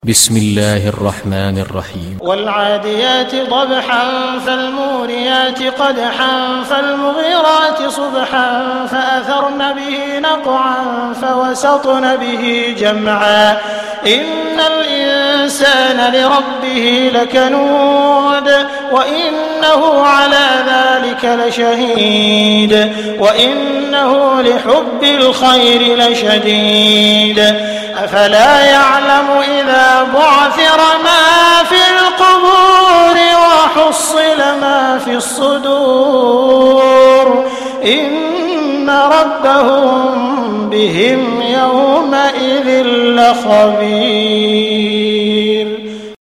بسم الله الرحمن الرحيم. والعاديات ضبحا فالموريات قدحا فالمغيرات صبحا فأثرن به نقعا فوسطن به جمعا إن الإنسان لربه لكنود وإنه على ذلك لشهيد وإنه لحب الخير لشديد أفلا يعلم إذا بعثر ما في القبور وحصل ما في الصدور إن ربهم بهم يومئذ لخبير.